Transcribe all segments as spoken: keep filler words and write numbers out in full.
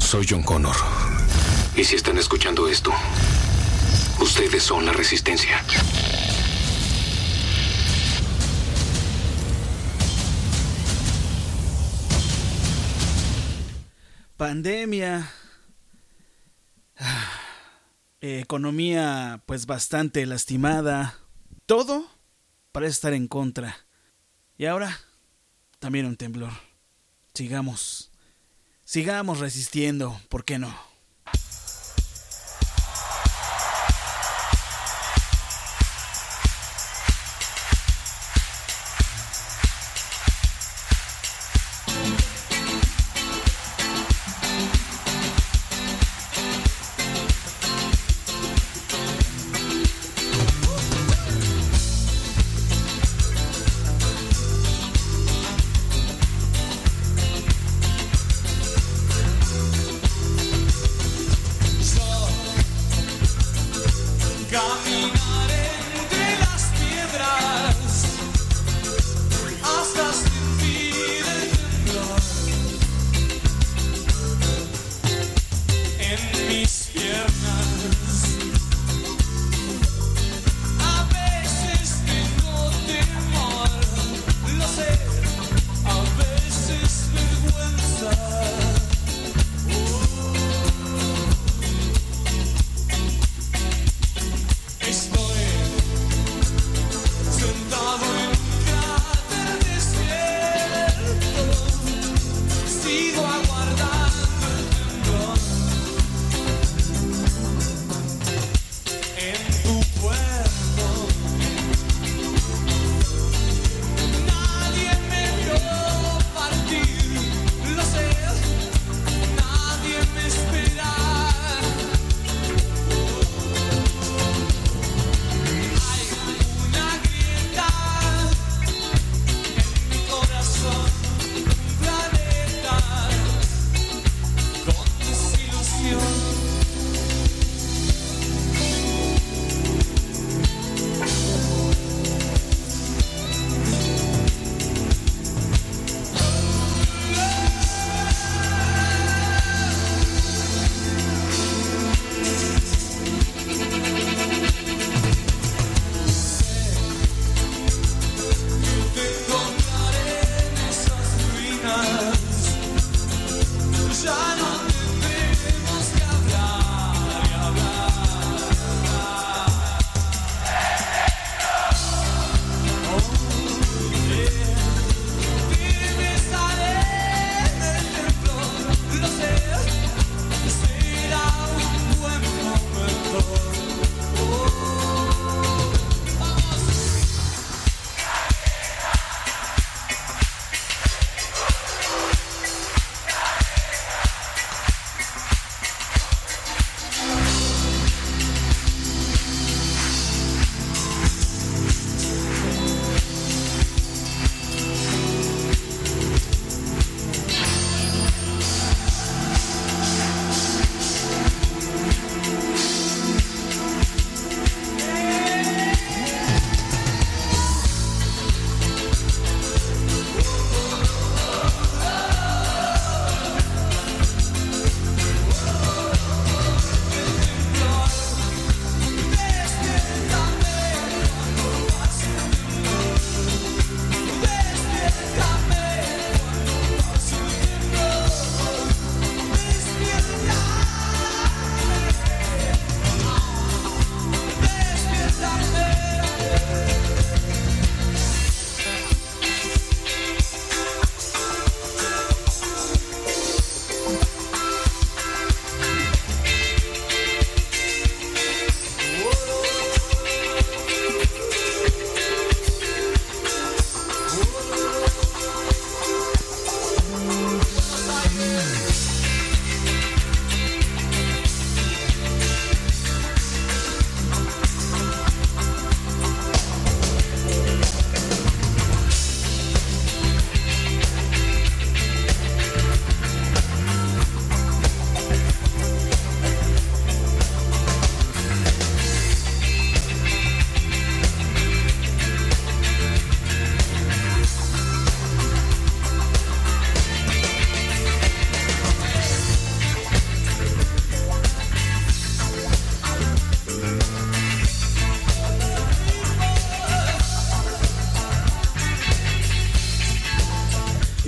Soy John Connor. Y si están escuchando esto, ustedes son la resistencia. Pandemia. Economía pues bastante lastimada. Todo parece estar en contra. Y ahora también un temblor. Sigamos. Sigamos resistiendo, ¿por qué no?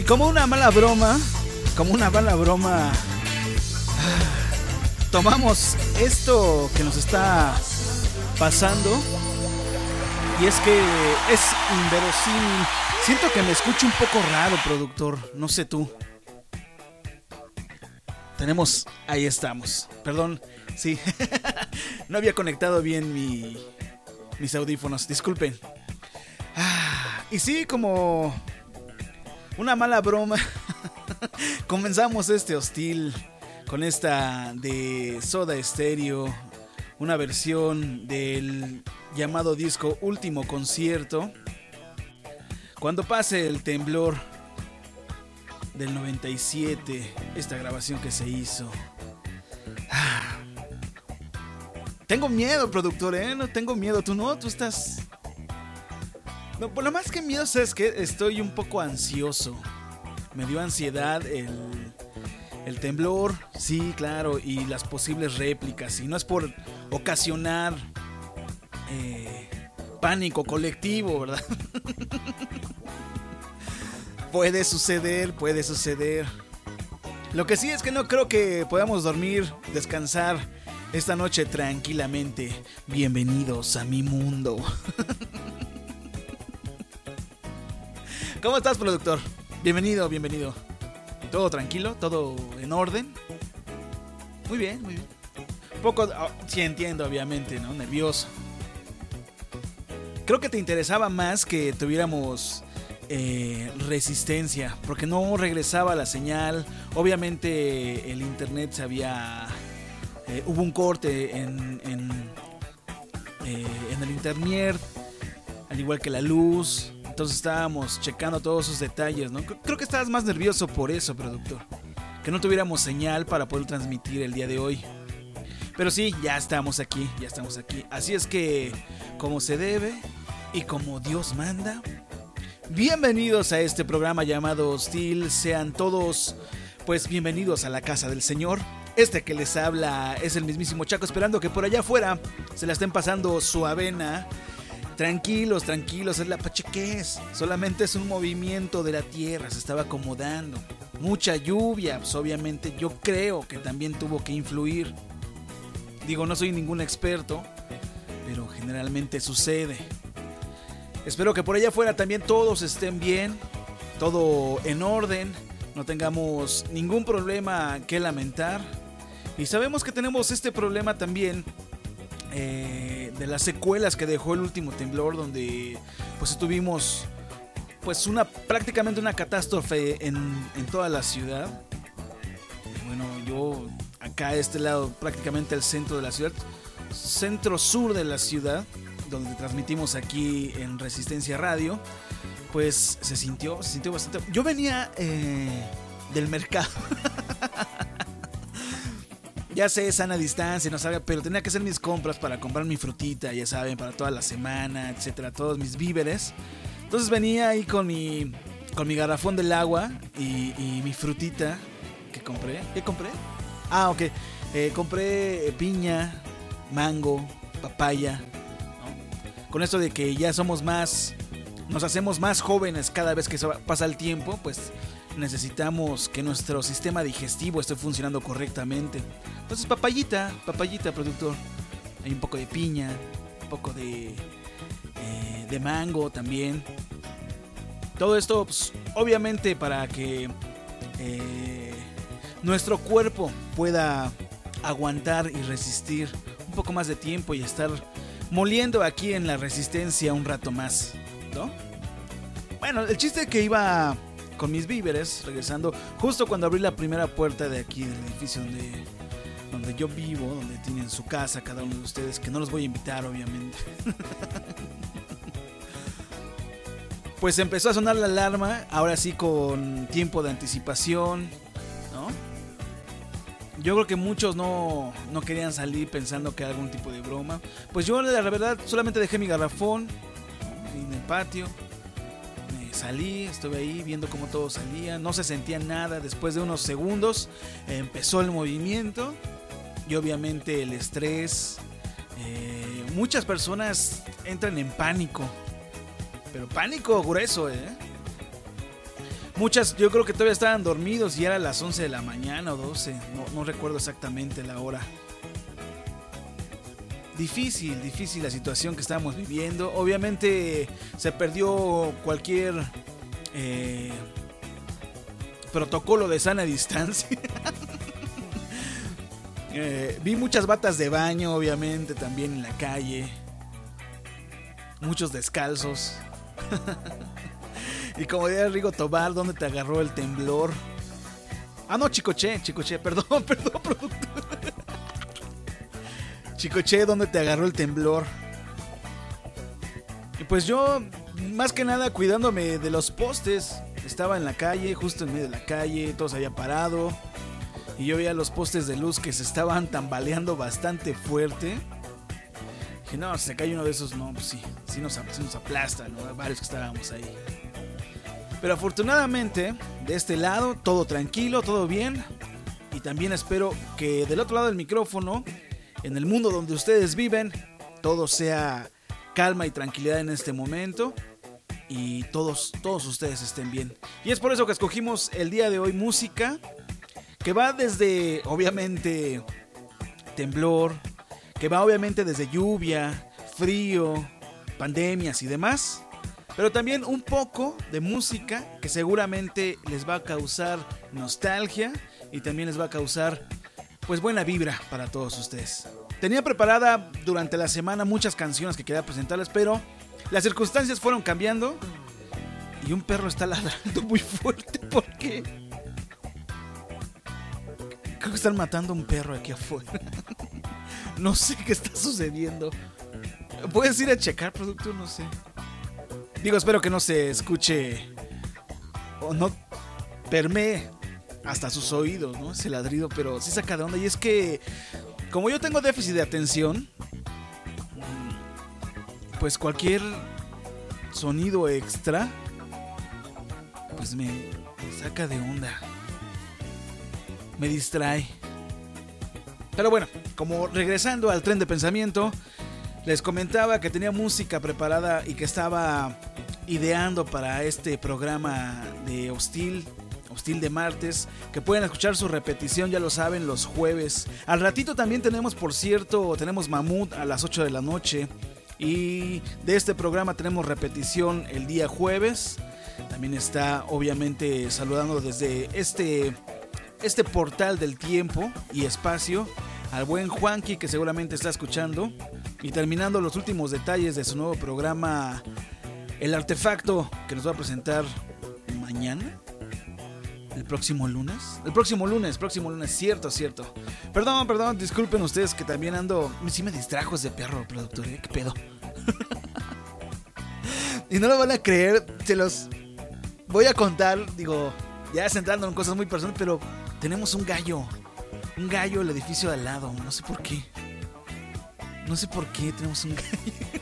como una mala broma, como una mala broma, tomamos esto que nos está pasando y es que es inverosímil. Siento que me escucho un poco raro, productor, no sé tú. Tenemos, ahí estamos, perdón, sí, no había conectado bien mi, mis audífonos, disculpen. Ah, y sí, como una mala broma, comenzamos este hostil con esta de Soda Stereo, una versión del llamado disco Último Concierto. Cuando pase el temblor del noventa y siete, esta grabación que se hizo. Ah. Tengo miedo, productor, ¿eh? No tengo miedo. ¿Tú no? ¿Tú estás...? No, por lo más que miedo es que estoy un poco ansioso. Me dio ansiedad el, el temblor, sí, claro, y las posibles réplicas. Y no es por ocasionar eh, pánico colectivo, ¿verdad? Puede suceder, puede suceder. Lo que sí es que no creo que podamos dormir, descansar esta noche tranquilamente. Bienvenidos a mi mundo. ¿Cómo estás, productor? Bienvenido, bienvenido. ¿Todo tranquilo? ¿Todo en orden? Muy bien, muy bien. Un poco, oh, sí entiendo, obviamente, ¿no? Nervioso. Creo que te interesaba más que tuviéramos... Eh, resistencia, porque no regresaba la señal. Obviamente el internet se había eh, hubo un corte en en, eh, en el internet, al igual que la luz. Entonces estábamos checando todos esos detalles, ¿no? Creo que estabas más nervioso por eso, productor, que no tuviéramos señal para poder transmitir el día de hoy. Pero sí, ya estamos aquí, ya estamos aquí. Así es que, como se debe y como Dios manda, bienvenidos a este programa llamado Hostil. Sean todos, pues, bienvenidos a la casa del Señor. Este que les habla es el mismísimo Chaco, esperando que por allá afuera se la estén pasando su avena. Tranquilos, tranquilos, es la pachequez. Solamente es un movimiento de la tierra, se estaba acomodando. Mucha lluvia, pues obviamente yo creo que también tuvo que influir. Digo, no soy ningún experto, pero generalmente sucede. Espero que por allá afuera también todos estén bien, todo en orden, no tengamos ningún problema que lamentar. Y sabemos que tenemos este problema también eh, de las secuelas que dejó el último temblor, donde pues tuvimos pues una prácticamente una catástrofe en, en toda la ciudad. Bueno, yo acá a este lado, prácticamente el centro de la ciudad, centro sur de la ciudad, donde transmitimos aquí en Resistencia Radio, pues se sintió, se sintió bastante. Yo venía eh, del mercado. Ya sé, sana distancia, no sabe, pero tenía que hacer mis compras para comprar mi frutita, ya saben, para toda la semana, etcétera, todos mis víveres. Entonces venía ahí con mi con mi garrafón del agua y, y mi frutita que compré. ¿Qué compré? Ah, ok. Eh, compré piña, mango, papaya. Con esto de que ya somos más, nos hacemos más jóvenes cada vez que pasa el tiempo, pues necesitamos que nuestro sistema digestivo esté funcionando correctamente. Entonces papayita, papayita, productor. Hay un poco de piña, un poco de, eh, de mango también. Todo esto, pues, obviamente para que eh, nuestro cuerpo pueda aguantar y resistir un poco más de tiempo y estar moliendo aquí en la Resistencia un rato más, ¿no? Bueno, el chiste es que iba con mis víveres, regresando justo cuando abrí la primera puerta de aquí del edificio donde, donde yo vivo, donde tienen su casa cada uno de ustedes, que no los voy a invitar, obviamente. Pues empezó a sonar la alarma, ahora sí con tiempo de anticipación, ¿no? Yo creo que muchos no, no querían salir pensando que era algún tipo de broma. Pues yo, la verdad, solamente dejé mi garrafón, ¿no?, en el patio. Me salí, estuve ahí viendo cómo todo salía. No se sentía nada. Después de unos segundos eh, empezó el movimiento. Y obviamente el estrés. Eh, muchas personas entran en pánico. Pero pánico grueso, ¿eh? Muchas yo creo que todavía estaban dormidos y era las once de la mañana o doce, no, no recuerdo exactamente la hora. Difícil, difícil la situación que estábamos viviendo. Obviamente se perdió cualquier eh, protocolo de sana distancia. eh, vi muchas batas de baño, obviamente, también en la calle. Muchos descalzos. Y como diría Rigo Tobar, ¿dónde te agarró el temblor? Ah, no, Chicoche, Chicoche, perdón, perdón, productor. Chicoche, ¿dónde te agarró el temblor? Y pues yo, más que nada, cuidándome de los postes. Estaba en la calle, justo en medio de la calle, todo se había parado. Y yo veía los postes de luz que se estaban tambaleando bastante fuerte. Dije, no, si se cae uno de esos, no, pues sí, sí nos, sí nos aplasta, ¿no? Varios que estábamos ahí. Pero afortunadamente, de este lado, todo tranquilo, todo bien. Y también espero que del otro lado del micrófono, en el mundo donde ustedes viven, todo sea calma y tranquilidad en este momento. Y todos, todos ustedes estén bien. Y es por eso que escogimos el día de hoy música que va desde, obviamente, temblor, que va obviamente desde lluvia, frío, pandemias y demás. Pero también un poco de música que seguramente les va a causar nostalgia y también les va a causar, pues, buena vibra para todos ustedes. Tenía preparada durante la semana muchas canciones que quería presentarles, pero las circunstancias fueron cambiando y un perro está ladrando muy fuerte. ¿Por qué? Creo que están matando a un perro aquí afuera. No sé qué está sucediendo. ¿Puedes ir a checar, productor? No sé. Digo, espero que no se escuche o no permee hasta sus oídos, ¿no? Ese ladrido, pero sí saca de onda. Y es que, como yo tengo déficit de atención, pues cualquier sonido extra, pues me, me saca de onda. Me distrae. Pero bueno, como regresando al tren de pensamiento, les comentaba que tenía música preparada y que estaba ideando para este programa de Hostil, Hostil de martes, que pueden escuchar su repetición, ya lo saben, los jueves. Al ratito también tenemos, por cierto, tenemos Mamut a las ocho de la noche. Y de este programa tenemos repetición el día jueves. También está, obviamente, saludando desde este, este portal del tiempo y espacio al buen Juanqui, que seguramente está escuchando. Y terminando los últimos detalles de su nuevo programa, El Artefacto, que nos va a presentar mañana, el próximo lunes. El próximo lunes, próximo lunes, cierto, cierto. Perdón, perdón, disculpen ustedes que también ando... Sí me distrajo ese perro, productor, ¿eh? ¿Qué pedo? Y no lo van a creer, se los voy a contar, digo, ya centrando en cosas muy personales, pero tenemos un gallo. Un gallo en el edificio de al lado, no sé por qué. No sé por qué tenemos un gallo.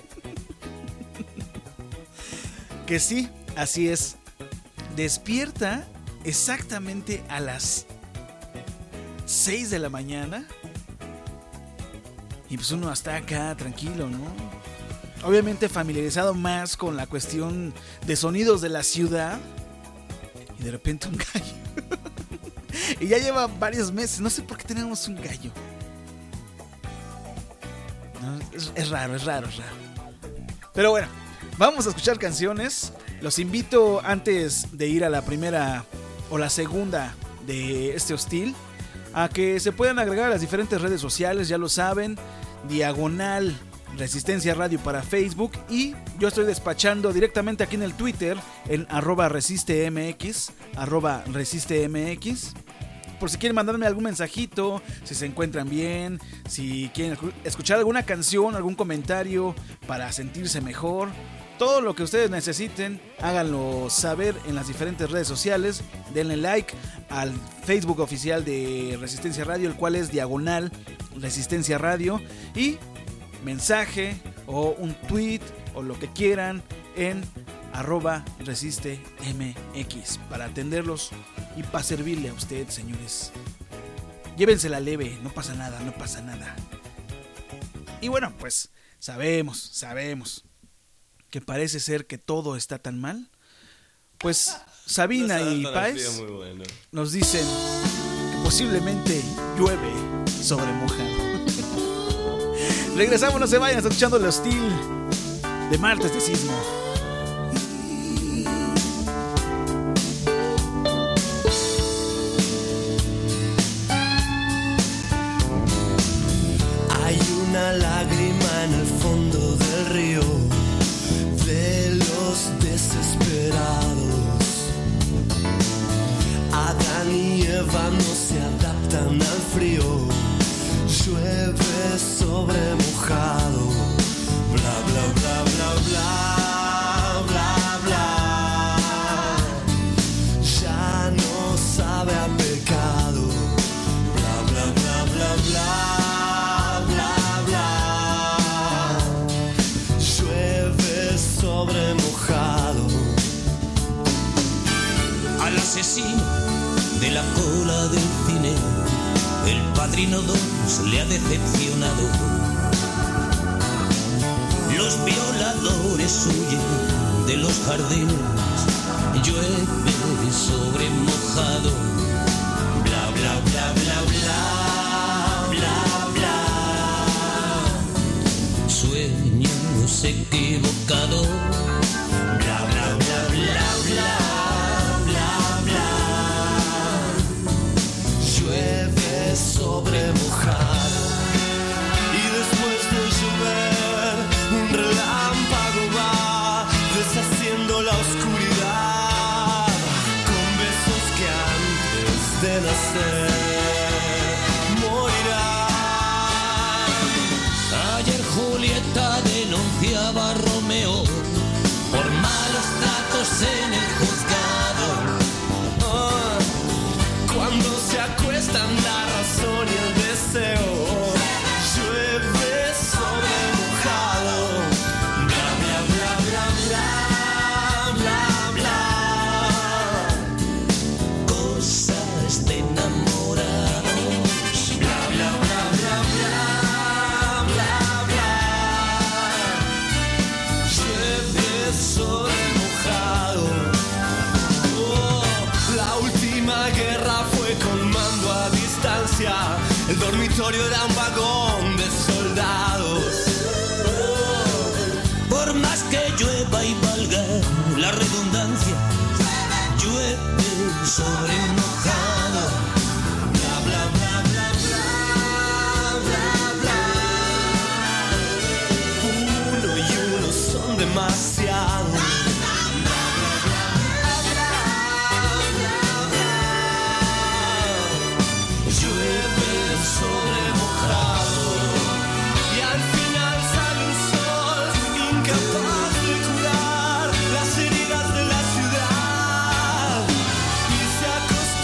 Que sí, así es. Despierta exactamente a las seis de la mañana. Y pues uno está acá tranquilo, ¿no? Obviamente familiarizado más con la cuestión de sonidos de la ciudad. Y de repente un gallo. Y ya lleva varios meses. No sé por qué tenemos un gallo. No, es, es raro, es raro, es raro. Pero bueno, vamos a escuchar canciones. Los invito, antes de ir a la primera o la segunda de este Hostil, a que se puedan agregar a las diferentes redes sociales. Ya lo saben, Diagonal Resistencia Radio para Facebook. Y yo estoy despachando directamente aquí en el Twitter, en arroba resistemx, arroba resistemx. Por si quieren mandarme algún mensajito, si se encuentran bien, si quieren escuchar alguna canción, algún comentario para sentirse mejor. Todo lo que ustedes necesiten, háganlo saber en las diferentes redes sociales. Denle like al Facebook oficial de Resistencia Radio, el cual es Diagonal Resistencia Radio. Y mensaje o un tweet o lo que quieran en arroba resistemx para atenderlos y para servirle a usted, señores. Llévensela leve, no pasa nada, no pasa nada. Y bueno, pues sabemos, sabemos que parece ser que todo está tan mal. Pues Sabina No y tan Páez frío, muy bueno. nos dicen que posiblemente llueve sobre mojado. Regresamos, no se vayan, está escuchando El Hostil de Martes de Sismo. Hay una lágrima en el fondo del río de los desesperados. Adán y Eva no se adaptan al frío. Llueve sobre mojado. Bla bla bla bla bla bla bla. Ya no sabe a pecado. Bla bla bla bla bla. Sobre mojado. Al asesino de la cola del cine, el Padrino dos le ha decepcionado. Los violadores huyen de los jardines, llueve sobre mojado. Bla bla bla bla bla bla bla. Sueños equivocados. Bla bla bla bla bla bla bla. Llueve sobre mojado. Y después de llover un relámpago va deshaciendo la oscuridad con besos que antes de nacer morirán. Ayer Julieta denunciaba a Romeo por malos tratos en el juzgado. Ah, cuando se acuestan la razón y el deseo, llueve sobre mojado. Bla bla bla bla bla bla bla. Cosas de enamorados. Bla bla bla bla bla bla bla. Llueve sobre mojado. Oh, la última guerra fue con mando a distancia. El dormitorio era un vagón de soldados. Por más que llueva y valga la redundancia, llueve sobre mojado. Bla bla bla bla bla bla bla. Uno y uno son demasiados. Llueve sobre mojado. Y al final sale un sol incapaz de curar las heridas de la ciudad. Y se acostumbra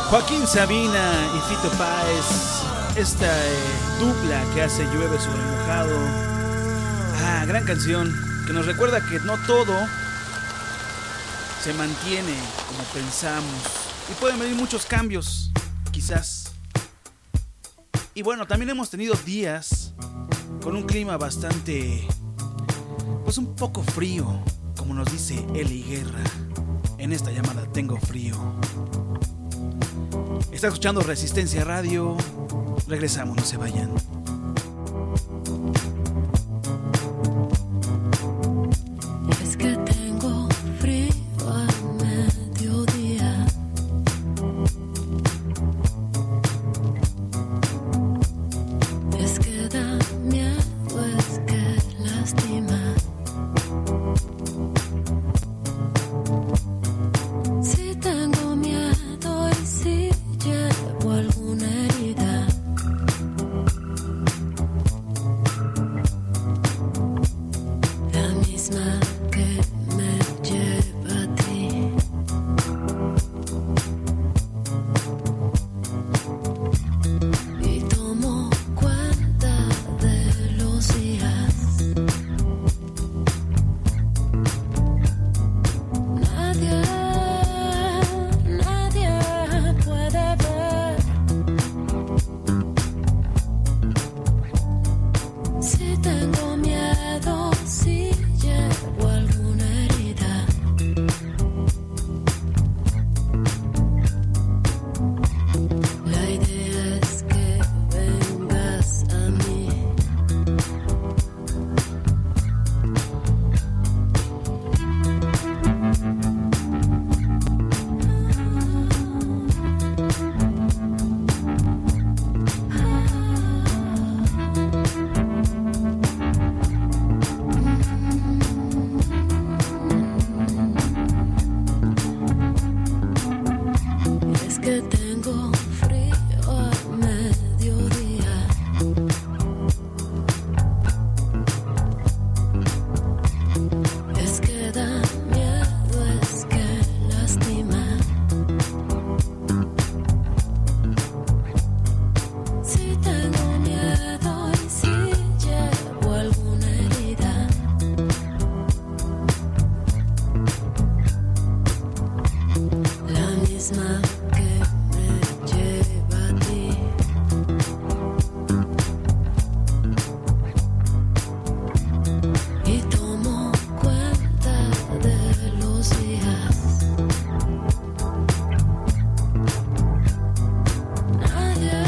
Joaquín Sabina y Fito Páez, esta eh, dupla que hace Llueve sobre mojado. Ah, gran canción que nos recuerda que no todo se mantiene como pensamos y pueden venir muchos cambios, quizás. Y bueno, también hemos tenido días con un clima bastante, pues un poco frío, como nos dice Eli Guerra en esta llamada Tengo Frío. Está escuchando Resistencia Radio. Regresamos, no se vayan. Es que tengo frío a mediodía. Es que da miedo, es que lastima. Si tengo miedo y si llevo alguna herida, la misma que me lleva a ti. Y tomo cuenta de los días. Nadie, nadie puede ver si tengo miedo, si llevo alguna herida. La idea es que vengas a mí. Es que tengo frío a mediodía. Es que da miedo, es que lastima. Si tengo miedo y si llevo alguna herida, la misma que me lleva a ti. Y tomo cuenta de los días. Nadie,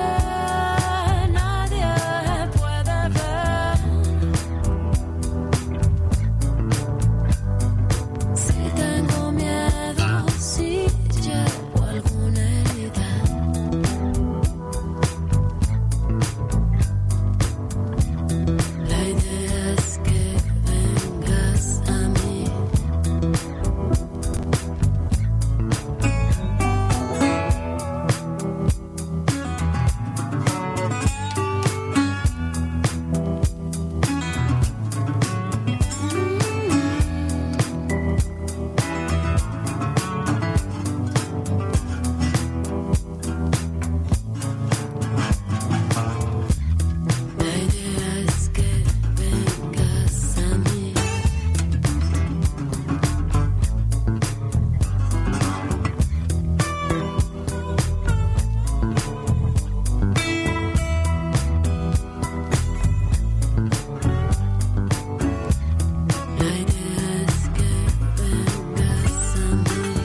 nadie puede ver si tengo miedo, si llevo alguna herida. La idea es que vengas a mí. La idea es que vengas a mí. La idea es que vengas a mí.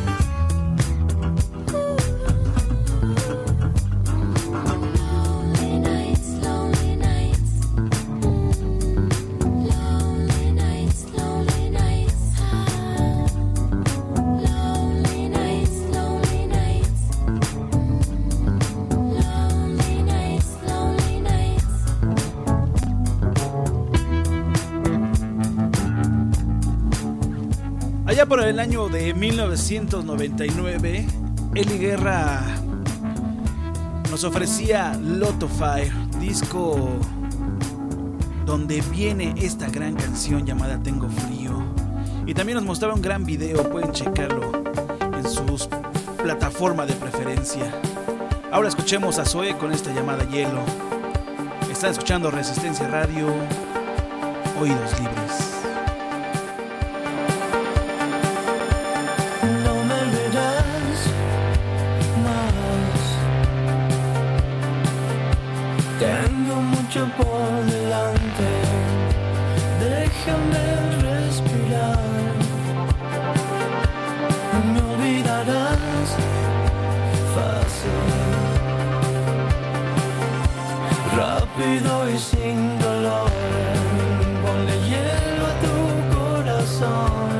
Lonely nights, lonely nights. Lonely nights, lonely nights. Lonely nights, lonely nights. Lonely nights, lonely nights. Allá por el año de mil novecientos noventa y nueve, Eli Guerra nos ofrecía Loto Fire, disco donde viene esta gran canción llamada Tengo Frío. Y también nos mostraba un gran video, pueden checarlo en sus plataforma de preferencia. Ahora escuchemos a Zoé con esta llamada Hielo. Están escuchando Resistencia Radio, Oídos Libres. No me verás más. Tengo mucho por delante. Déjame respirar. Me olvidarás fácil, rápido y sin dolor. Ponle hielo a tu corazón.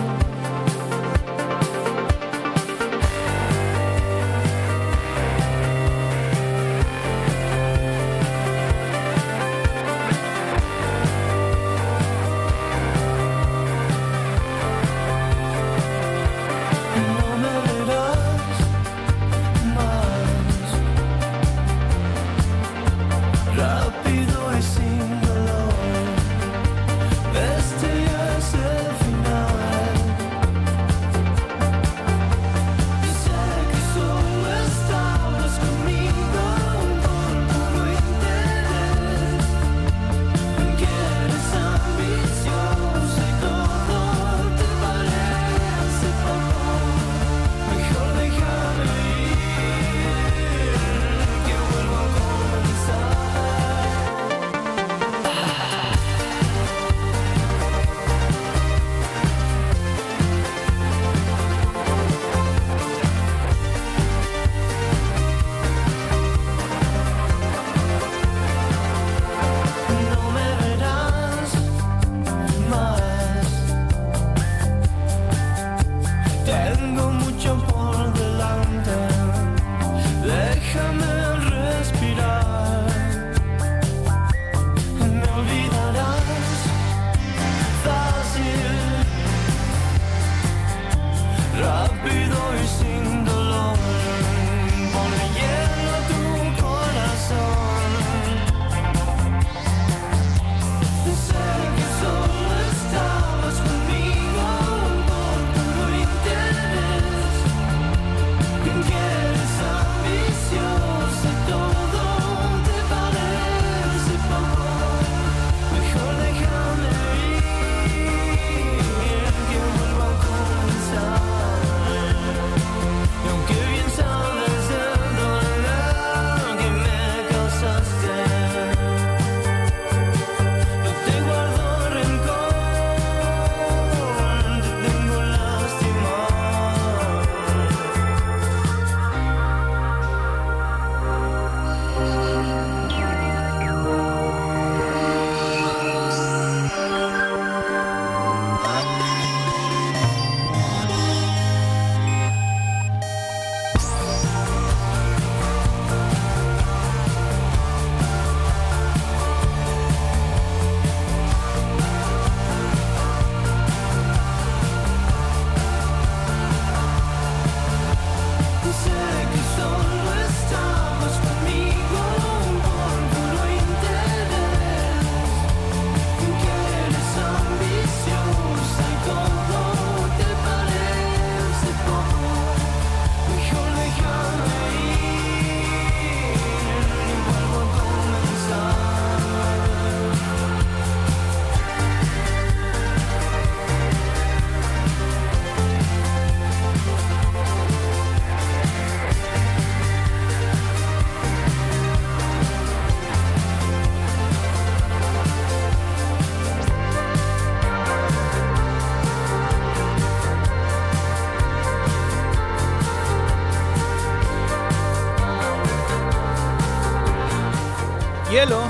Hielo,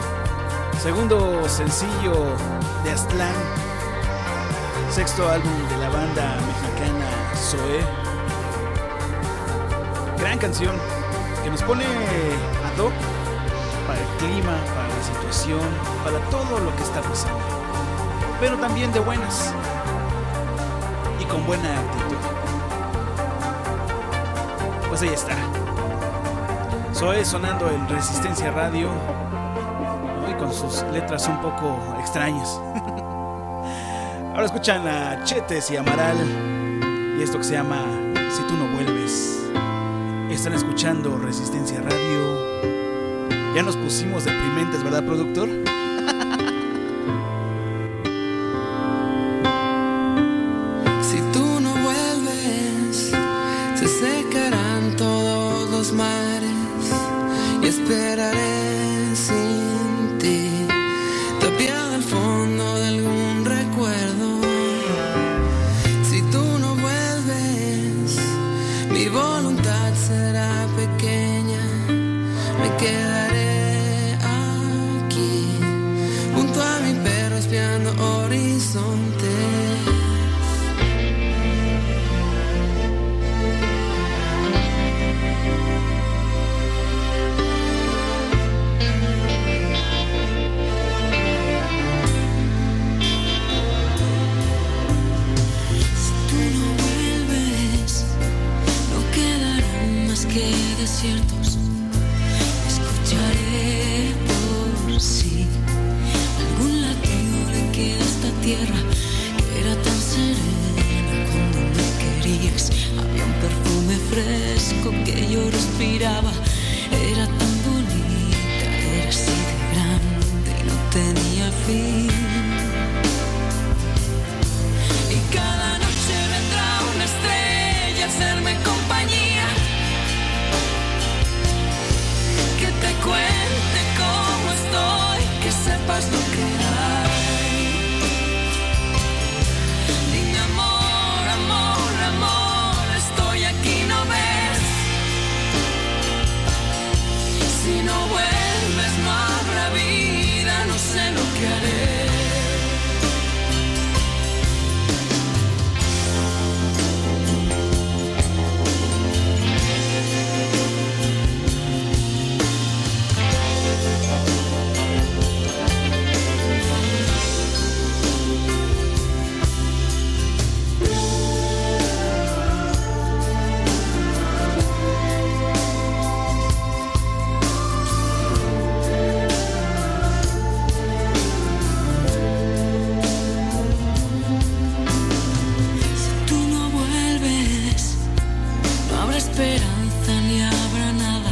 segundo sencillo de Aztlán, sexto álbum de la banda mexicana Zoé. Gran canción que nos pone ad hoc para el clima, para la situación, para todo lo que está pasando, pero también de buenas y con buena actitud. Pues ahí está, Zoé sonando en Resistencia Radio, hoy con sus letras un poco extrañas. Ahora escuchan a Chetes y Amaral y esto que se llama Si tú no vuelves. Están escuchando Resistencia Radio. Ya nos pusimos deprimentes, ¿verdad, productor? Si tú no vuelves, se secarán todos los mares y esperaré sin ti, tapiado al fondo de algún recuerdo. Si tú no vuelves, mi voluntad será pequeña, me quedaré aquí, junto a mi perro espiando horizontes. Que desiertos escucharé por sí, algún latido le queda a esta tierra que era tan serena cuando me querías. Había un perfume fresco que yo respiraba, era tan bonita, era así de grande y no tenía fin. Y cada noche vendrá una estrella a hacerme compañía, que te cuente cómo estoy, que sepas lo que hay. Dime amor, amor, amor, estoy aquí, ¿no ves? Si no vuelves no habrá vida, no sé lo que haré. Esperanza ni habrá nada,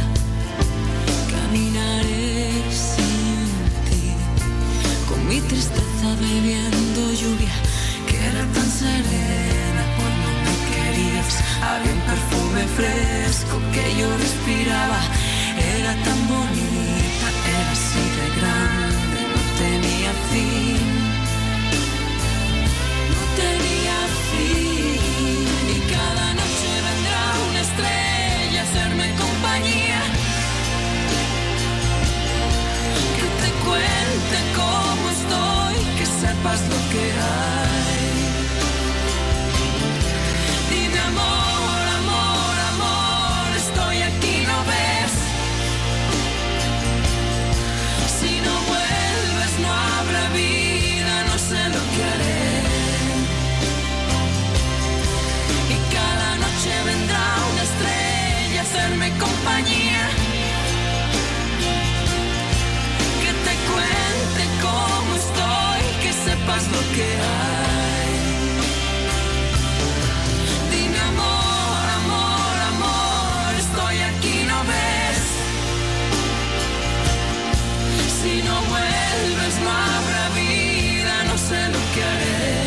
caminaré sin ti, con mi tristeza bebiendo lluvia que era tan serena cuando me querías. Había un perfume fresco que yo respiraba, era tan bonita, era así de grande, no tenía fin, no tenía fin. Y cada noche vendrá una estrella a hacerme compañía, que te cuente cómo estoy, que sepas lo que hay. Dime amor, amor, amor, estoy aquí, ¿no ves? Si no vuelves no habrá vida, no sé lo que haré. Vendrá una estrella a hacerme compañía, que te cuente cómo estoy, que sepas lo que hay. Dime amor, amor, amor, estoy aquí, ¿no ves? Si no vuelves no habrá vida, no sé lo que haré.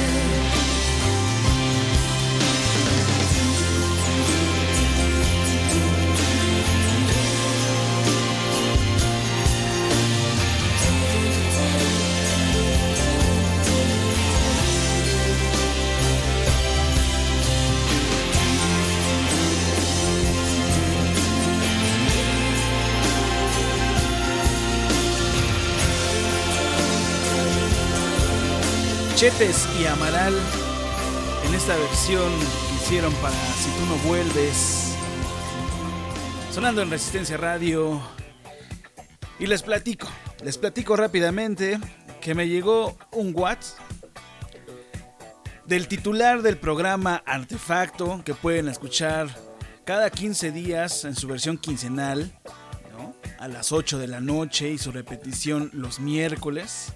Chetes y Amaral en esta versión que hicieron para Si tú no vuelves, sonando en Resistencia Radio. Y les platico, les platico rápidamente que me llegó un WhatsApp del titular del programa Artefacto, que pueden escuchar cada quince días en su versión quincenal, ¿no?, a las ocho de la noche, y su repetición los miércoles.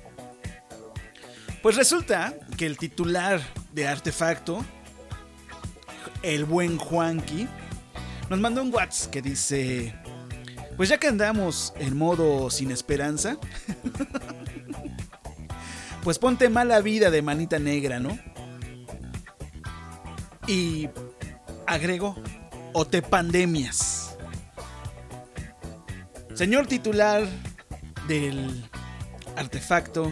Pues resulta que el titular de Artefacto el buen Juanqui, nos mandó un WhatsApp que dice: pues ya que andamos en modo sin esperanza, pues ponte Mala Vida de Manita Negra, ¿no? Y agrego: o te pandemias. Señor titular del Artefacto,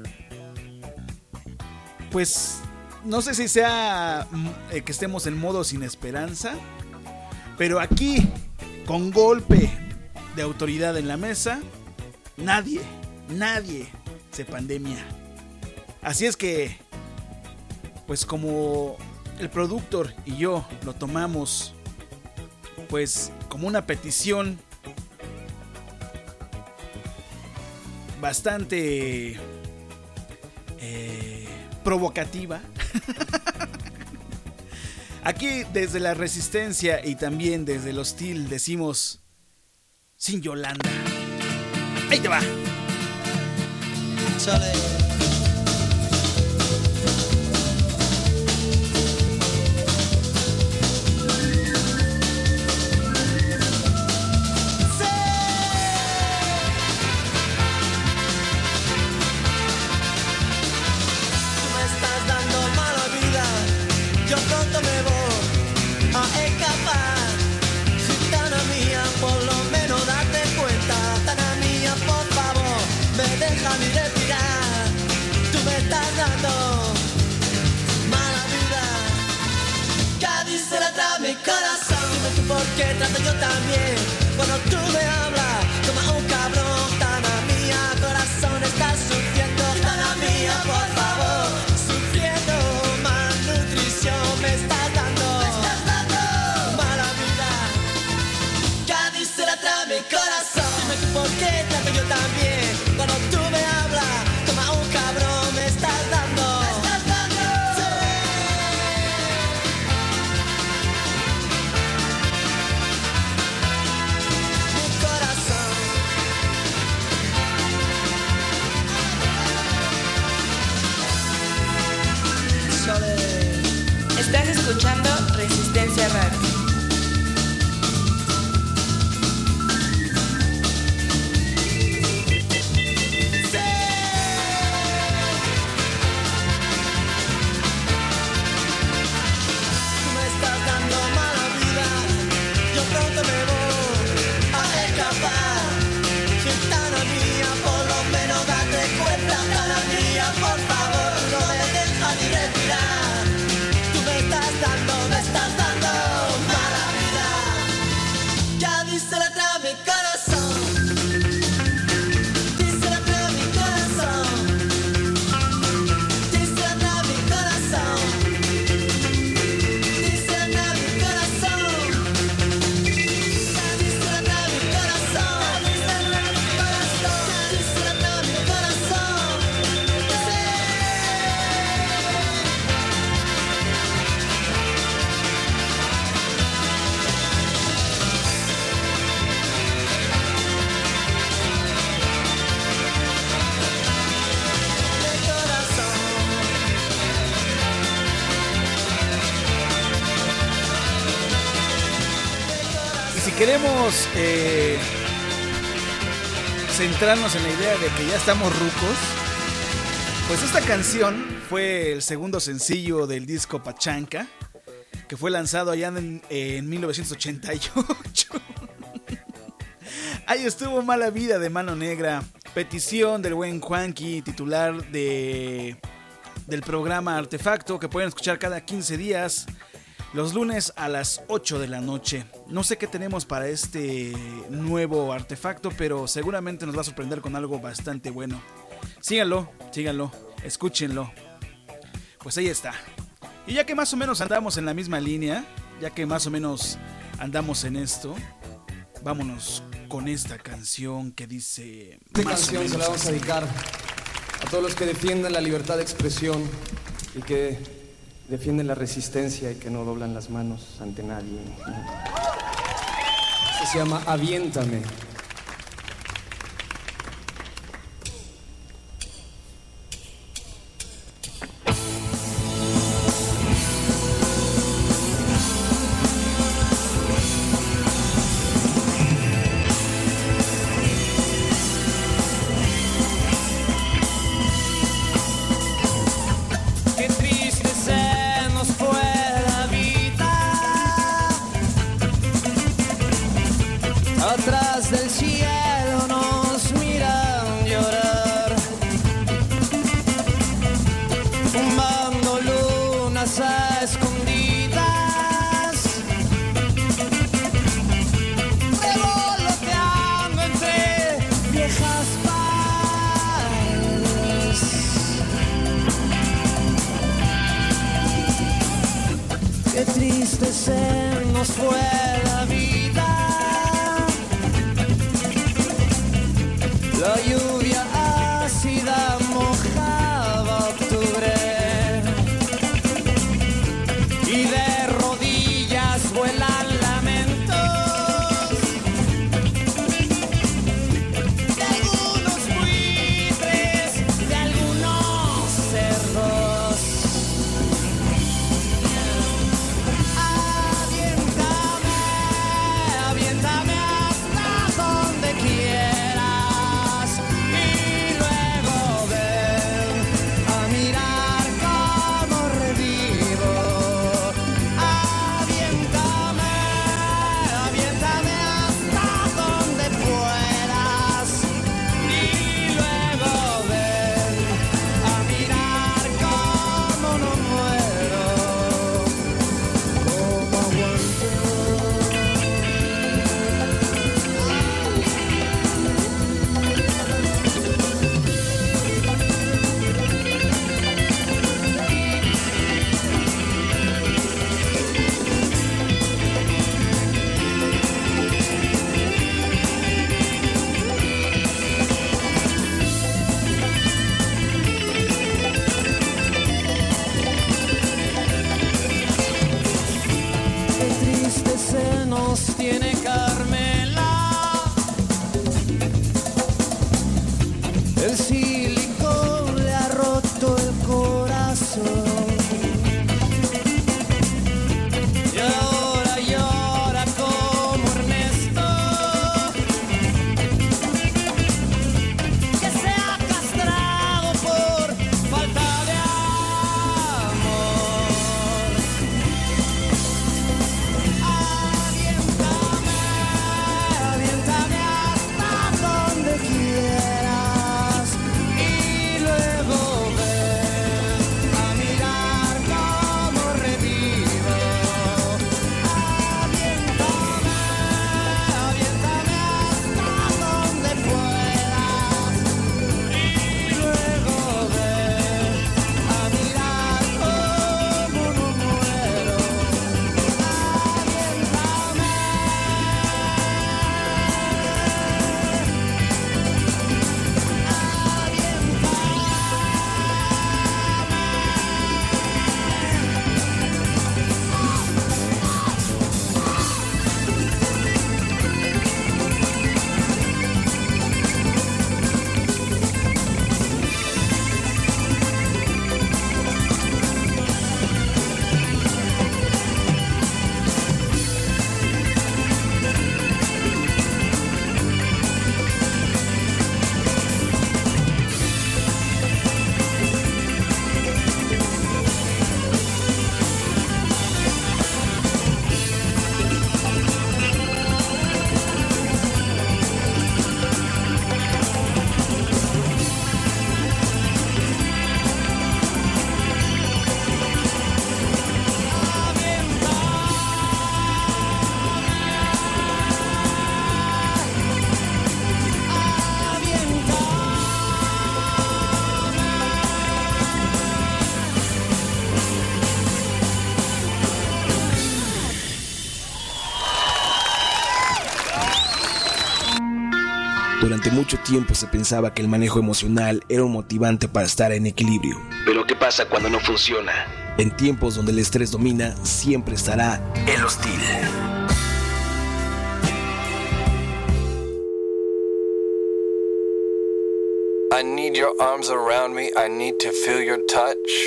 pues no sé si sea eh, que estemos en modo sin esperanza, pero aquí, con golpe de autoridad en la mesa, nadie, nadie se pandemia. Así es que, pues como el productor y yo lo tomamos pues como una petición bastante eh, provocativa. Aquí desde la Resistencia y también desde el Hostil decimos: sin Yolanda. Ahí te va. Sale. Porque trato yo también cuando tú me hablas como un cabrón. Tana mía, corazón está sufriendo. Tana mía, por favor, sufriendo. Malnutrición me estás dando, me estás dando mala vida. Ya dice la trama mi corazón. Dime tú por qué trato yo también cuando tú me hablas como un cabrón. Me estás dando, me estás dando, sí. Estás escuchando Resistencia Radio. Queremos eh, centrarnos en la idea de que ya estamos rucos, pues esta canción fue el segundo sencillo del disco Pachanca, que fue lanzado allá en, en mil novecientos ochenta y ocho. Ahí estuvo Mala Vida de Mano Negra, petición del buen Juanqui, titular de, del programa Artefacto, que pueden escuchar cada quince días. Los lunes a las ocho de la noche. No sé qué tenemos para este nuevo Artefacto, pero seguramente nos va a sorprender con algo bastante bueno. Síganlo, síganlo, escúchenlo. Pues ahí está. Y ya que más o menos andamos en la misma línea, ya que más o menos andamos en esto, vámonos con esta canción que dice... Esta canción se la vamos a dedicar a todos los que defiendan la libertad de expresión y que defienden la resistencia y que no doblan las manos ante nadie. Esto se llama Aviéntame. Besos a escondidas, revoloteando entre viejas paredes. Qué triste se nos fue la vida. La lluvia ácida mojaba octubre y de rodillas vuelan lamentos de algunos buitres, de algunos cerdos. Aviéntame, aviéntame hasta donde quieras y luego ven a mirar cómo revivo. Aviéntame, aviéntame hasta donde puedas y luego ven a mirar cómo no muero, cómo aguanto. Qué triste se nos tiene Carmela. El silicón le ha roto el corazón y ahora llora como Ernesto, que se ha castrado por falta de amor. Aviéntame, aviéntame hasta donde quieras y luego ven a mirar cómo revivo. Aviéntame, aviéntame hasta donde puedas y luego ven a mirar cómo no muero. Durante mucho tiempo se pensaba que el manejo emocional era un motivante para estar en equilibrio. Pero ¿qué pasa cuando no funciona? En tiempos donde el estrés domina, siempre estará el hostil. I need your arms around me, I need to feel your touch.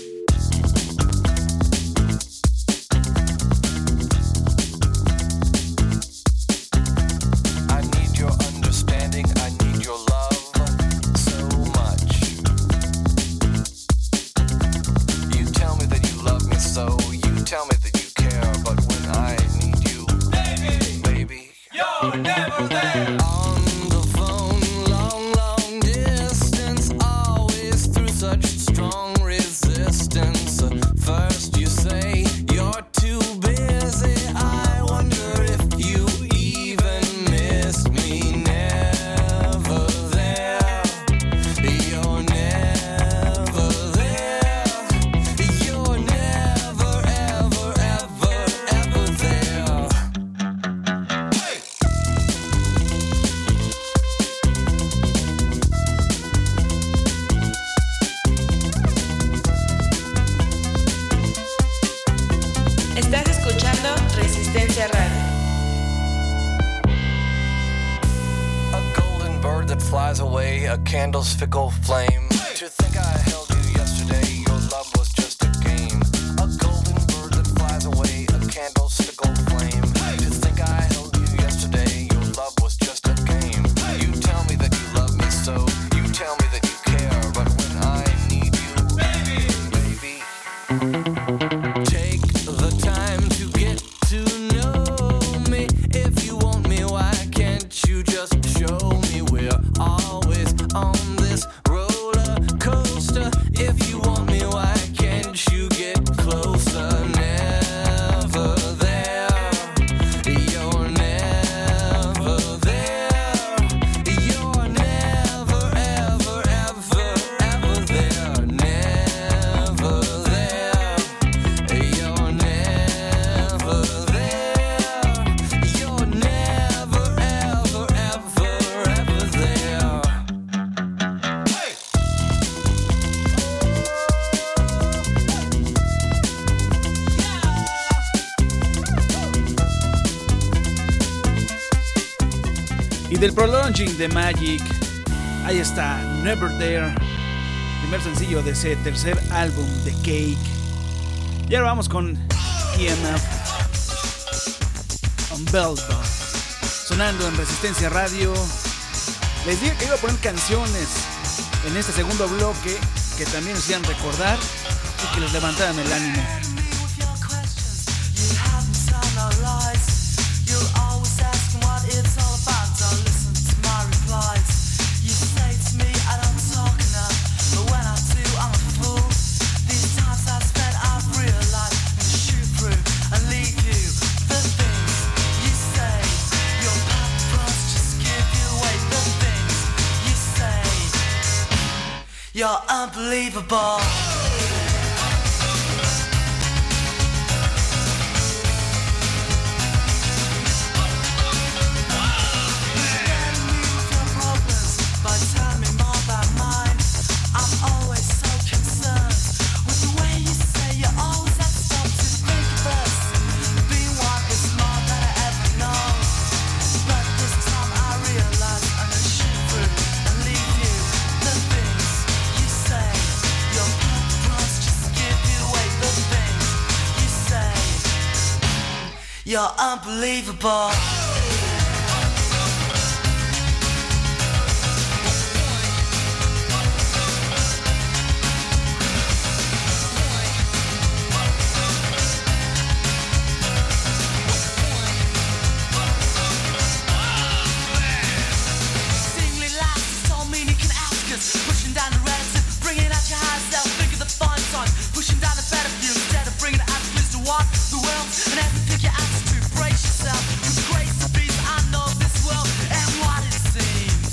Never there. On the phone, long, long distance, always through such strong resistance. Resistencia Radio. A golden bird that flies away, a candle's fickle flame. To think I held you yesterday, your love was just a game. A golden bird that flies away, a candle's fickle flame. To think I held you yesterday, your love was just a game. You tell me that you love me so, you tell me that you care, but when I need you, baby, baby, take the time to get to know me. If you want me, why can't you just show me? We're always on this roller coaster. If you want me, why can't you get closer? Never there, you're never there. You're never, ever, ever, ever there. Never there, you're never there. You're never, ever, ever, ever there. Y del prolonging de Magic, ahí está Never There, primer sencillo de ese tercer álbum de Cake. Y ahora vamos con E M F Unbelievable, sonando en Resistencia Radio. Les dije que iba a poner canciones en este segundo bloque que también nos hicieran recordar y que les levantaran el ánimo. You're unbelievable. You're unbelievable. Singly lies, so mean you can ask us. Pushing down the relative, bringing out your high self. Think of the fun time, pushing down the better view instead of bringing it out to what the world and everything you ask to brace yourself. With grace to be, I know this world and what it seems.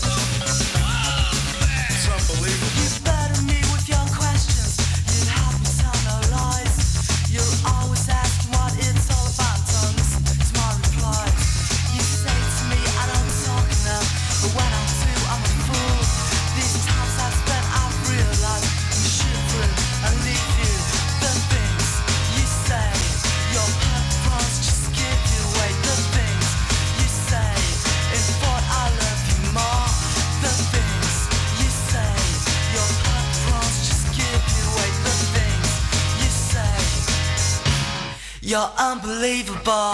It's unbelievable. You burden me with your questions. You'd have me tell no lies. You're always asking what it's all about. Don't listen to my replies. You say to me I don't talk enough, but when I do I'm a fool. These times I've spent I've realized you shoot through and leave you. The things you say, your purpose just give you away. The things you say, in thought I love you more. The things you say, your purpose just give you away. The things you say, you're unbelievable.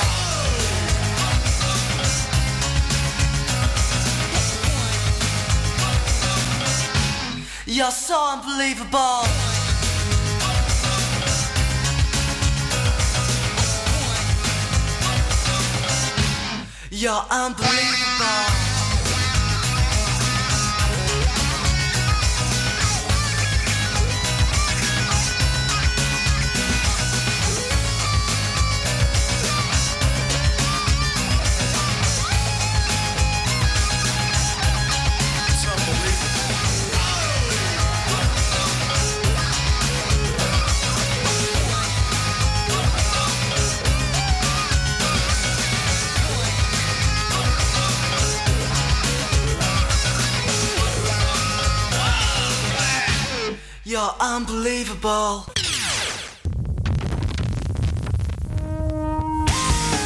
You're so unbelievable. You're unbelievable. You're unbelievable.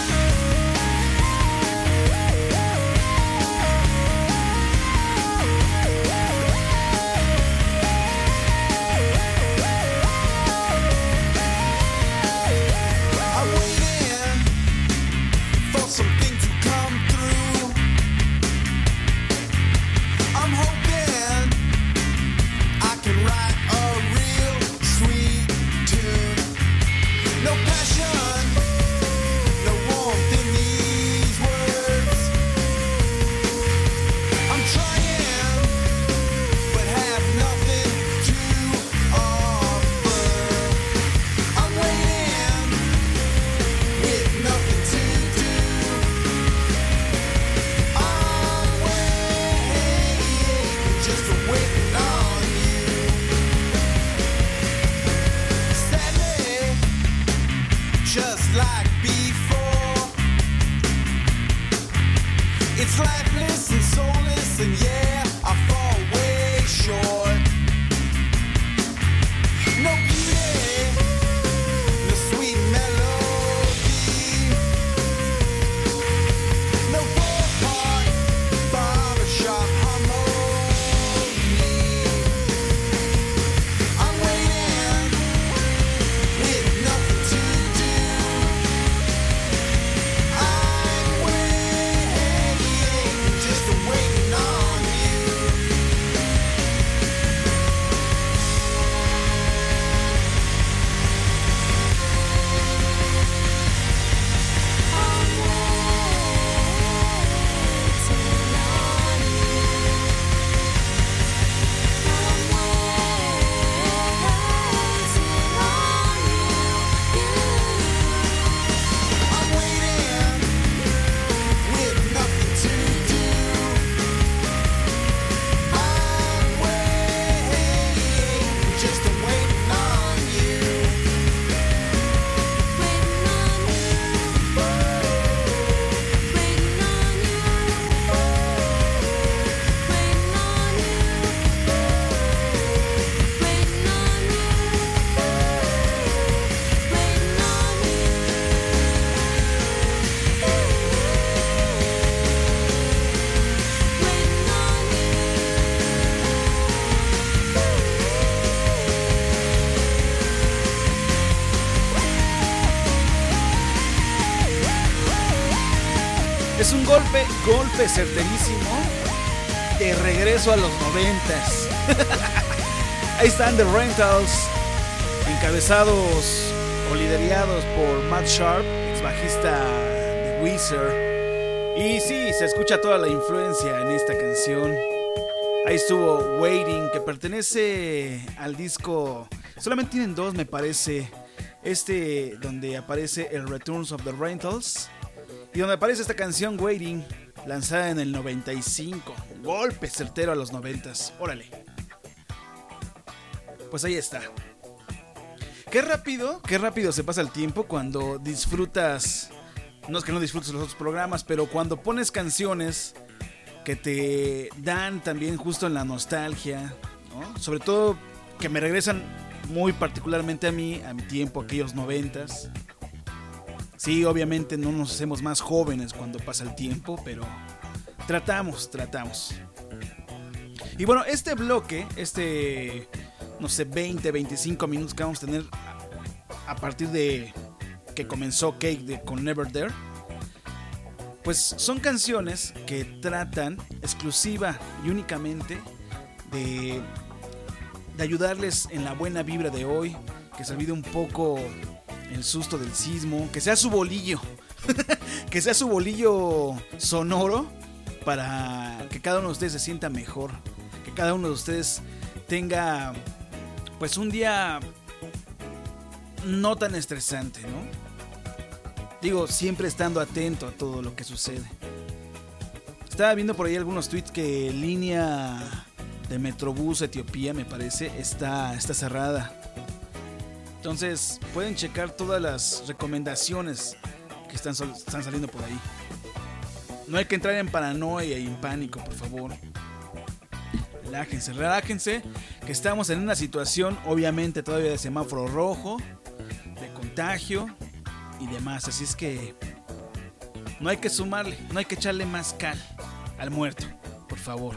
golpe, golpe certerísimo de regreso a los noventas. Ahí están The Rentals, encabezados o liderados por Matt Sharp, ex bajista de Weezer. Y sí, se escucha toda la influencia en esta canción. Ahí estuvo Waiting, que pertenece al disco, solamente tienen dos me parece, este donde aparece el Returns of the Rentals y donde aparece esta canción Waiting, lanzada en el noventa y cinco. Golpe certero a los noventas, órale. Pues ahí está. Qué rápido, qué rápido se pasa el tiempo cuando disfrutas, no es que no disfrutes los otros programas, pero cuando pones canciones que te dan también justo en la nostalgia, ¿no? Sobre todo que me regresan muy particularmente a mí, a mi tiempo, aquellos noventas. Sí, obviamente no nos hacemos más jóvenes cuando pasa el tiempo, pero tratamos, tratamos. Y bueno, este bloque, este, no sé, veinte, veinticinco minutos que vamos a tener a, a partir de que comenzó Cake de, con Never There, pues son canciones que tratan exclusiva y únicamente de, de ayudarles en la buena vibra de hoy, que se olvide un poco el susto del sismo, que sea su bolillo, que sea su bolillo sonoro para que cada uno de ustedes se sienta mejor, que cada uno de ustedes tenga pues un día no tan estresante, ¿no? Digo, siempre estando atento a todo lo que sucede. Estaba viendo por ahí algunos tweets que línea de Metrobús Etiopía, me parece, está, está cerrada. Entonces pueden checar todas las recomendaciones que están, están saliendo por ahí. No hay que entrar en paranoia y en pánico, por favor. Relájense, relájense, que estamos en una situación obviamente todavía de semáforo rojo, de contagio y demás, así es que no hay que sumarle, no hay que echarle más cal al muerto, por favor.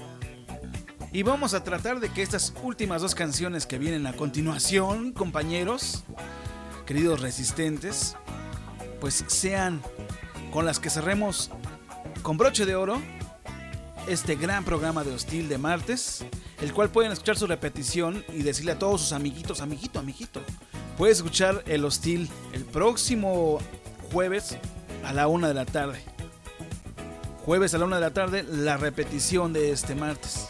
Y vamos a tratar de que estas últimas dos canciones que vienen a continuación, compañeros, queridos resistentes, pues sean con las que cerremos con broche de oro este gran programa de Hostil de martes, el cual pueden escuchar su repetición y decirle a todos sus amiguitos, amiguito, amiguito, puedes escuchar el Hostil el próximo jueves a la una de la tarde. Jueves a la una de la tarde, la repetición de este martes.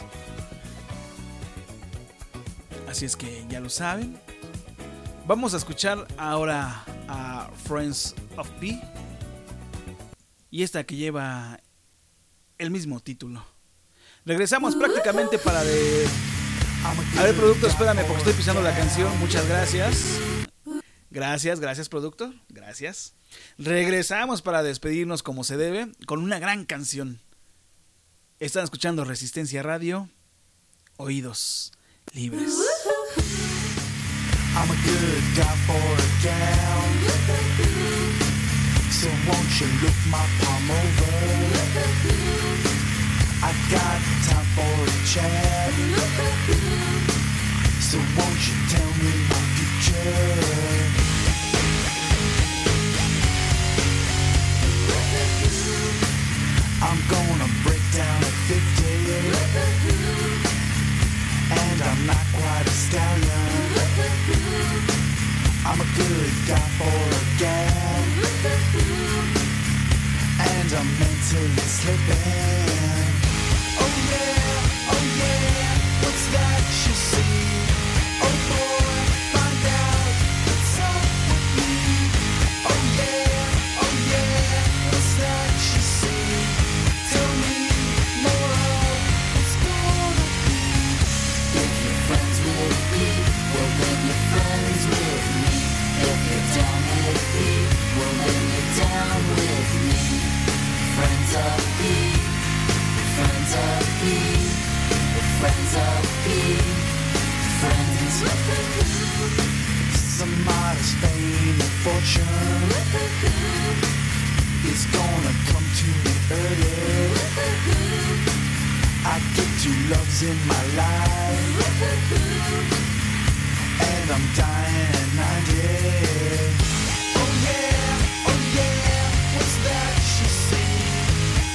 Así es que ya lo saben. Vamos a escuchar ahora a Friends of P y esta que lleva el mismo título. Regresamos prácticamente para de... A ver, productor, espérame porque estoy pisando la canción. Muchas gracias. Gracias, gracias, productor. Gracias. Regresamos para despedirnos como se debe con una gran canción. Están escuchando Resistencia Radio. Oídos libres. I'm a good guy for a gal, so won't you look my palm over? I got time for a chat, so won't you tell me my future? I'm gonna break down at fifty, and I'm not quite a stallion. I'm a good guy for a gal, and I'm mentally slipping. Oh yeah, oh yeah, what's that you see? Oh boy, find out what's up with me. Oh yeah, oh yeah, what's that you see? Tell me more of what's gonna be. If you're friends with me, well then you're friends with me. If you're down with me, well then you're down with me. Friends of me, friends of me, friends of me, friends of me. Some modest fame and fortune is gonna come to me early. I get two loves in my life, and I'm dying at ninety. Oh yeah, oh yeah, what's that you see?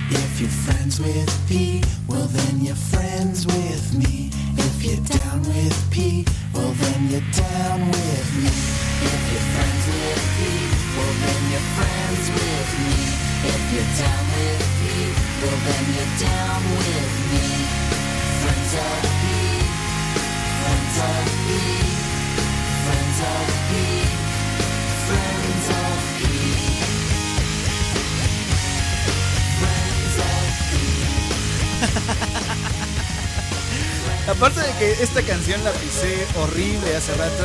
If you're friends with P, well then you're friends with me. If you're down with P, well then you're down with me. If you're friends with P, well then you're friends with me. If you're down with P, well then you're down with me. Friends of P, friends of P, friends of P, friends of P. Aparte de que esta canción la pisé horrible hace rato,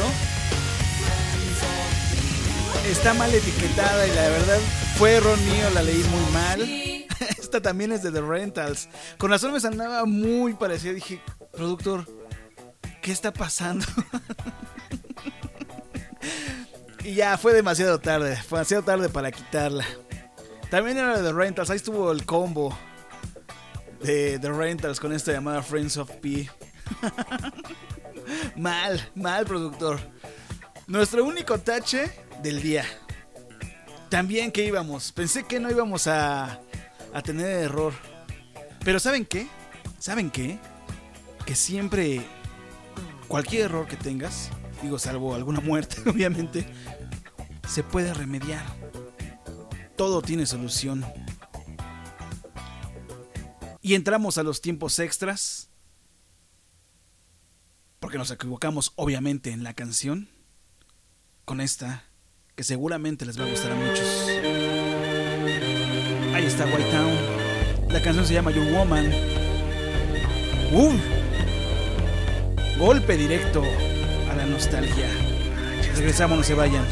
está mal etiquetada y la verdad fue error mío, la leí muy mal. Esta también es de The Rentals. Con razón me sonaba muy parecida. Dije, productor, ¿qué está pasando? Y ya fue demasiado tarde, fue demasiado tarde para quitarla. También era de The Rentals, ahí estuvo el combo de The Rentals con esta llamada Friends of P. Mal, mal, productor. Nuestro único tache del día. También que íbamos, pensé que no íbamos a, a tener error. Pero ¿saben qué? ¿Saben qué? Que siempre, cualquier error que tengas, digo salvo alguna muerte obviamente, se puede remediar. Todo tiene solución. Y entramos a los tiempos extras, porque nos equivocamos obviamente en la canción, con esta que seguramente les va a gustar a muchos. Ahí está White Town. La canción se llama Your Woman. ¡Uh! Golpe directo a la nostalgia. Regresamos, no se vayan.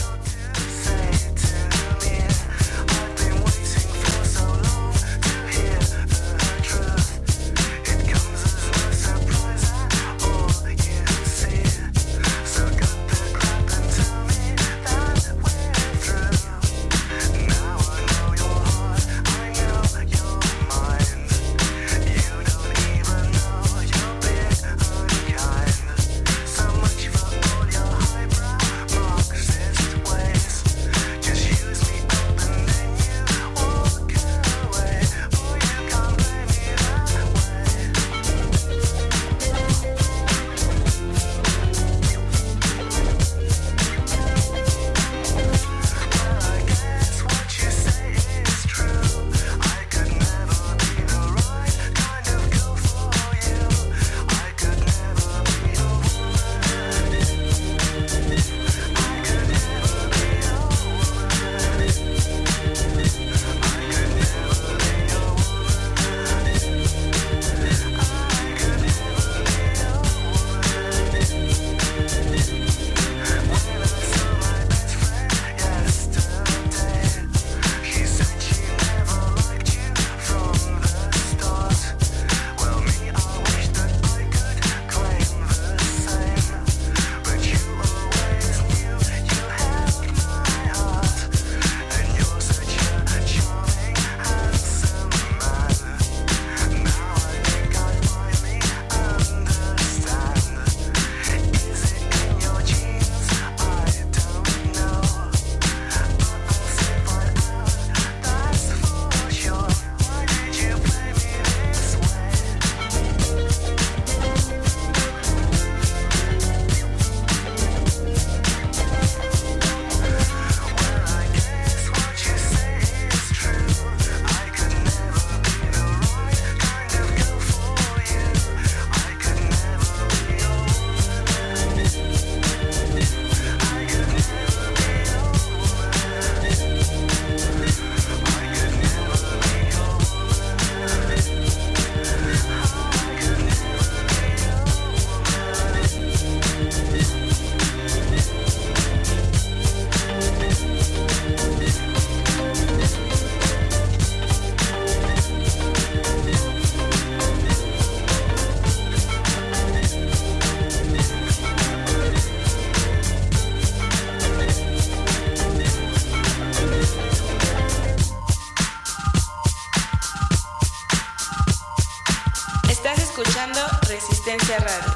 escuchando Resistencia Radio.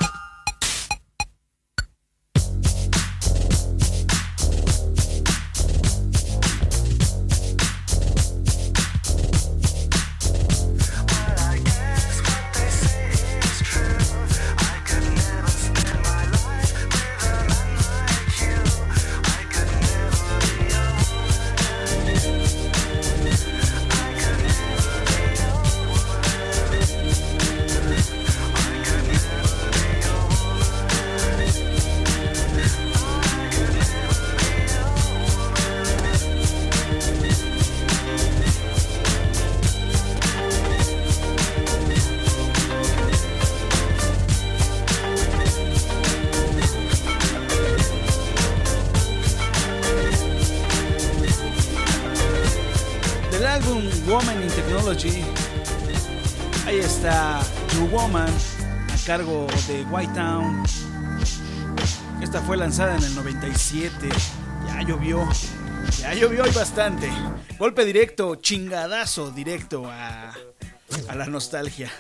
Technology. Ahí está Your Woman a cargo de White Town. Esta fue lanzada en el noventa y siete. Ya llovió, ya llovió y bastante. Golpe directo, chingadazo directo a, a la nostalgia.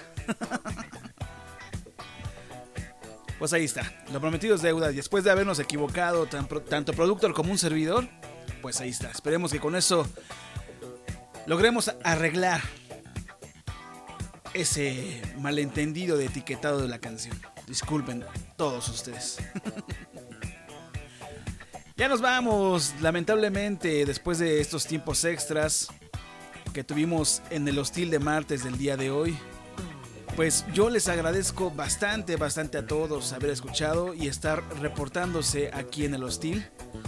Pues ahí está, lo prometido es deuda. Y después de habernos equivocado tan, tanto productor como un servidor, pues ahí está. Esperemos que con eso logremos arreglar ese malentendido de etiquetado de la canción. Disculpen todos ustedes. Ya nos vamos, lamentablemente, después de estos tiempos extras que tuvimos en el hostil de martes del día de hoy. Pues yo les agradezco bastante, bastante a todos haber escuchado y estar reportándose aquí en el hostil.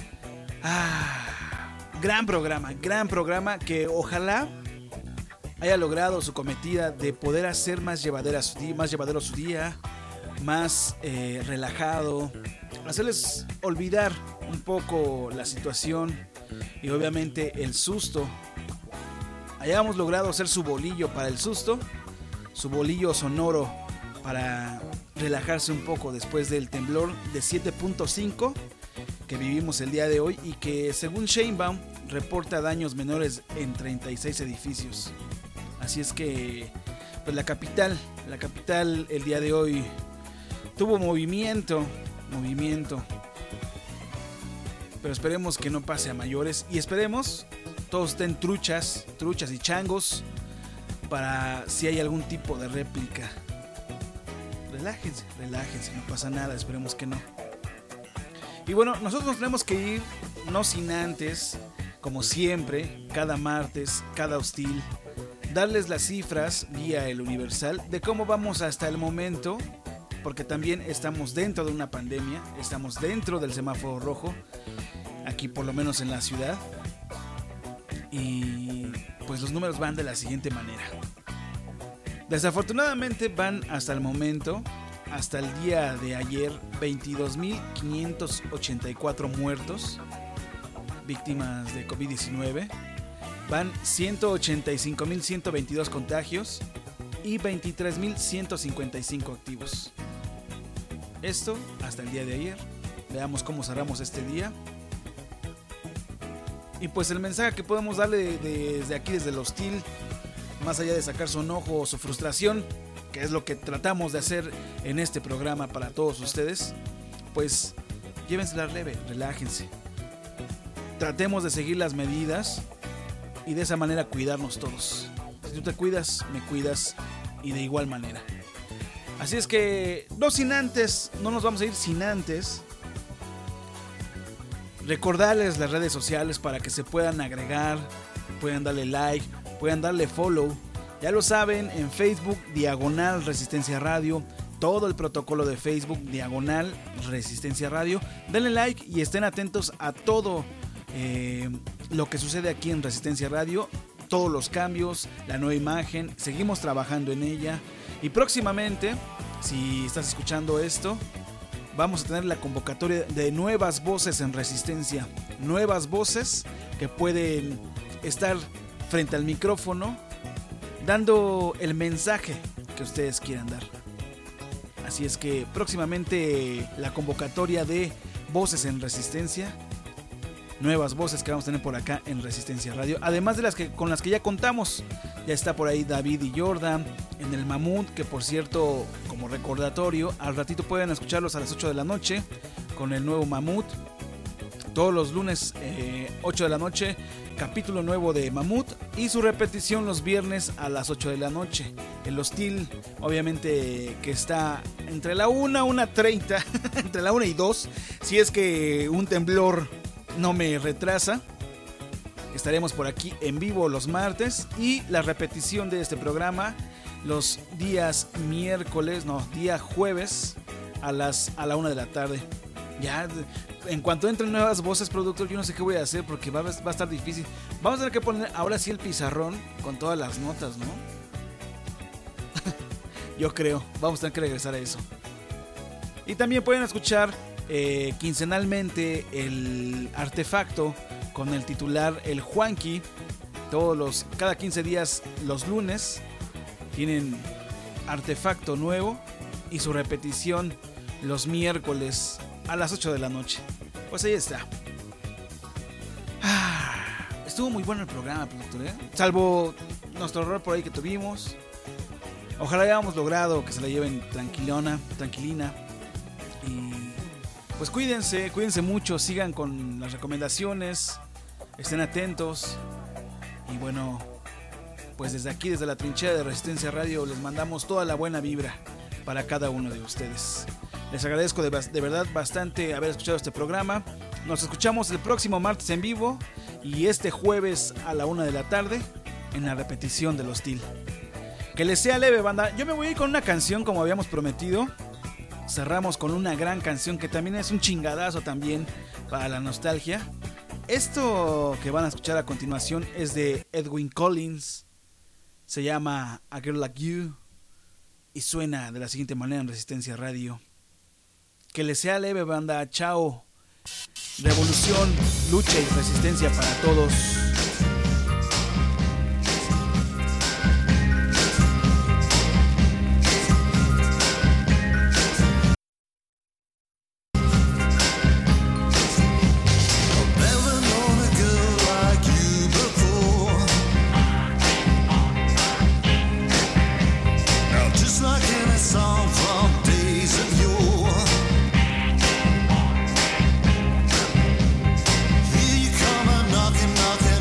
Ah, gran programa, gran programa que ojalá haya logrado su cometida de poder hacer más llevadera su día, más llevadero su día, más eh, relajado, hacerles olvidar un poco la situación y obviamente el susto. Hayamos logrado hacer su bolillo para el susto, su bolillo sonoro para relajarse un poco después del temblor de siete punto cinco que vivimos el día de hoy y que según Sheinbaum reporta daños menores en treinta y seis edificios. Así es que pues la capital, la capital el día de hoy tuvo movimiento, movimiento. Pero esperemos que no pase a mayores y esperemos todos estén truchas, truchas y changos para si hay algún tipo de réplica. Relájense, relájense, no pasa nada, esperemos que no. Y bueno, nosotros nos tenemos que ir, no sin antes, como siempre, cada martes, cada hostil, darles las cifras vía el Universal de cómo vamos hasta el momento, porque también estamos dentro de una pandemia, estamos dentro del semáforo rojo, aquí por lo menos en la ciudad. Y pues los números van de la siguiente manera. Desafortunadamente van hasta el momento, hasta el día de ayer, veintidós mil quinientos ochenta y cuatro muertos, víctimas de covid diecinueve. Van ciento ochenta y cinco mil ciento veintidós contagios y veintitrés mil ciento cincuenta y cinco activos. Esto hasta el día de ayer. Veamos cómo cerramos este día. Y pues el mensaje que podemos darle desde aquí, desde el hostil, más allá de sacar su enojo o su frustración, que es lo que tratamos de hacer en este programa para todos ustedes, pues llévensela leve, relájense. Tratemos de seguir las medidas y de esa manera cuidarnos todos. Si tú te cuidas, me cuidas y de igual manera. Así es que no sin antes, no nos vamos a ir sin antes recordarles las redes sociales para que se puedan agregar, puedan darle like, puedan darle follow. Ya lo saben, en Facebook, diagonal Resistencia Radio, todo el protocolo de Facebook, diagonal Resistencia Radio. Denle like y estén atentos a todo eh, lo que sucede aquí en Resistencia Radio, todos los cambios, la nueva imagen, seguimos trabajando en ella. Y próximamente, si estás escuchando esto, vamos a tener la convocatoria de nuevas voces en Resistencia. Nuevas voces que pueden estar frente al micrófono dando el mensaje que ustedes quieran dar. Así es que próximamente la convocatoria de voces en Resistencia. Nuevas voces que vamos a tener por acá en Resistencia Radio. Además de las que con las que ya contamos. Ya está por ahí David y Jordan en el Mamut, que por cierto, como recordatorio, al ratito pueden escucharlos a las ocho de la noche con el nuevo Mamut. Todos los lunes eh, ocho de la noche, capítulo nuevo de Mamut, y su repetición los viernes a las ocho de la noche. El hostil, obviamente, que está entre la una, una treinta, entre la una y dos, si es que un temblor no me retrasa. Estaremos por aquí en vivo los martes y la repetición de este programa los días miércoles, no, día jueves a las a la una de la tarde. Ya, en cuanto entren nuevas voces, productor, yo no sé qué voy a hacer porque va a, va a estar difícil. Vamos a tener que poner ahora sí el pizarrón con todas las notas, ¿no? Yo creo, vamos a tener que regresar a eso. Y también pueden escuchar eh, quincenalmente el artefacto con el titular El Juanqui, Todos los, cada quince días, los lunes, tienen Artefacto nuevo y su repetición los miércoles a las ocho de la noche. Pues ahí está. Ah, estuvo muy bueno el programa, productor, ¿eh? Salvo nuestro error por ahí que tuvimos. Ojalá hayamos logrado que se la lleven tranquilona, tranquilina. Y pues cuídense, cuídense mucho, sigan con las recomendaciones, estén atentos. Y bueno, pues desde aquí, desde la trinchera de Resistencia Radio, les mandamos toda la buena vibra para cada uno de ustedes. Les agradezco de, de verdad bastante haber escuchado este programa. Nos escuchamos el próximo martes en vivo y este jueves a la una de la tarde en la repetición del Hostil. Que les sea leve, banda. Yo me voy a ir con una canción como habíamos prometido. Cerramos con una gran canción que también es un chingadazo también para la nostalgia. Esto que van a escuchar a continuación es de Edwyn Collins. Se llama A Girl Like You y suena de la siguiente manera en Resistencia Radio. Que les sea leve, banda. Chao. Revolución, lucha y resistencia para todos. Knocking, knocking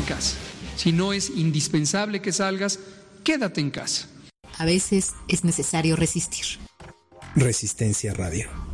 casa. Si no es indispensable que salgas, quédate en casa. A veces es necesario resistir. Resistencia Radio.